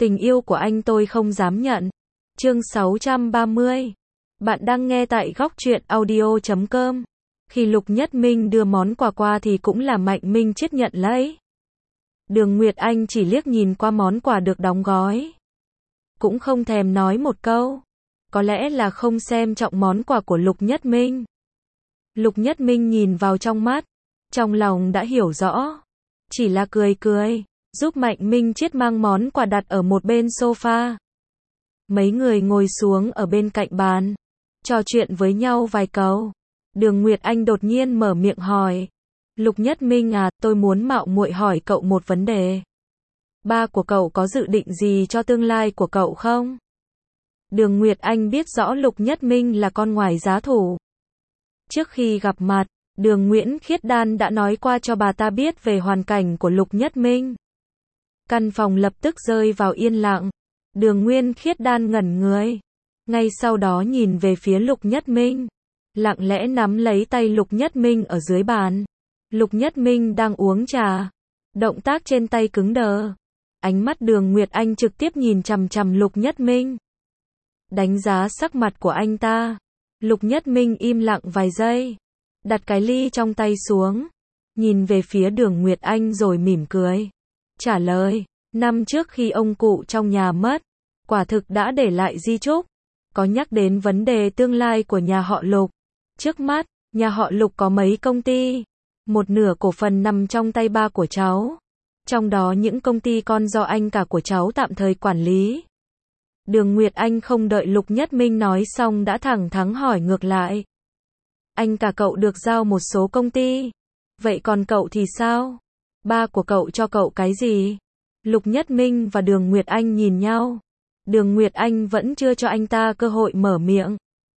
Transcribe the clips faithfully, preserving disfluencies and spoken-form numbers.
Tình yêu của anh tôi không dám nhận. Chương sáu trăm ba mươi. Bạn đang nghe tại góc truyện audio chấm com. Khi Lục Nhất Minh đưa món quà qua thì cũng là Mạnh Minh Chết nhận lấy. Đường Nguyệt Anh chỉ liếc nhìn qua món quà được đóng gói. Cũng không thèm nói một câu. Có lẽ là không xem trọng món quà của Lục Nhất Minh. Lục Nhất Minh nhìn vào trong mắt. Trong lòng đã hiểu rõ. Chỉ là cười cười. Giúp Mạnh Minh Chết mang món quà đặt ở một bên sofa. Mấy người ngồi xuống ở bên cạnh bàn. Trò chuyện với nhau vài câu. Đường Nguyệt Anh đột nhiên mở miệng hỏi. Lục Nhất Minh à, tôi muốn mạo muội hỏi cậu một vấn đề. Ba của cậu có dự định gì cho tương lai của cậu không? Đường Nguyệt Anh biết rõ Lục Nhất Minh là con ngoài giá thủ. Trước khi gặp mặt, Đường Nguyễn Khiết Đan đã nói qua cho bà ta biết về hoàn cảnh của Lục Nhất Minh. Căn phòng lập tức rơi vào yên lặng. Đường Nguyên Khiết Đan ngẩn người. Ngay sau đó nhìn về phía Lục Nhất Minh. Lặng lẽ nắm lấy tay Lục Nhất Minh ở dưới bàn. Lục Nhất Minh đang uống trà. Động tác trên tay cứng đờ. Ánh mắt Đường Nguyệt Anh trực tiếp nhìn chằm chằm Lục Nhất Minh. Đánh giá sắc mặt của anh ta. Lục Nhất Minh im lặng vài giây. Đặt cái ly trong tay xuống. Nhìn về phía Đường Nguyệt Anh rồi mỉm cười. Trả lời, năm trước khi ông cụ trong nhà mất, quả thực đã để lại di chúc. Có nhắc đến vấn đề tương lai của nhà họ Lục. Trước mắt, nhà họ Lục có mấy công ty. Một nửa cổ phần nằm trong tay ba của cháu. Trong đó những công ty con do anh cả của cháu tạm thời quản lý. Đường Nguyệt Anh không đợi Lục Nhất Minh nói xong đã thẳng thắn hỏi ngược lại. Anh cả cậu được giao một số công ty. Vậy còn cậu thì sao? Ba của cậu cho cậu cái gì? Lục Nhất Minh và Đường Nguyệt Anh nhìn nhau. Đường Nguyệt Anh vẫn chưa cho anh ta cơ hội mở miệng.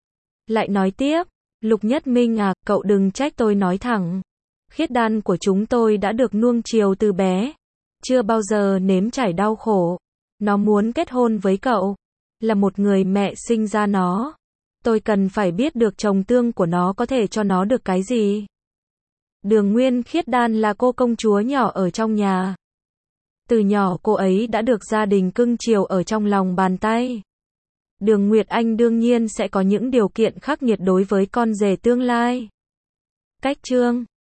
Lại nói tiếp, Lục Nhất Minh à, cậu đừng trách tôi nói thẳng. Khiết Đan của chúng tôi đã được nuông chiều từ bé. Chưa bao giờ nếm trải đau khổ. Nó muốn kết hôn với cậu. Là một người mẹ sinh ra nó. Tôi cần phải biết được chồng tương của nó có thể cho nó được cái gì. Đường Nguyên Khiết Đan là cô công chúa nhỏ ở trong nhà. Từ nhỏ cô ấy đã được gia đình cưng chiều ở trong lòng bàn tay. Đường Nguyệt Anh đương nhiên sẽ có những điều kiện khắc nghiệt đối với con rể tương lai. Cách chương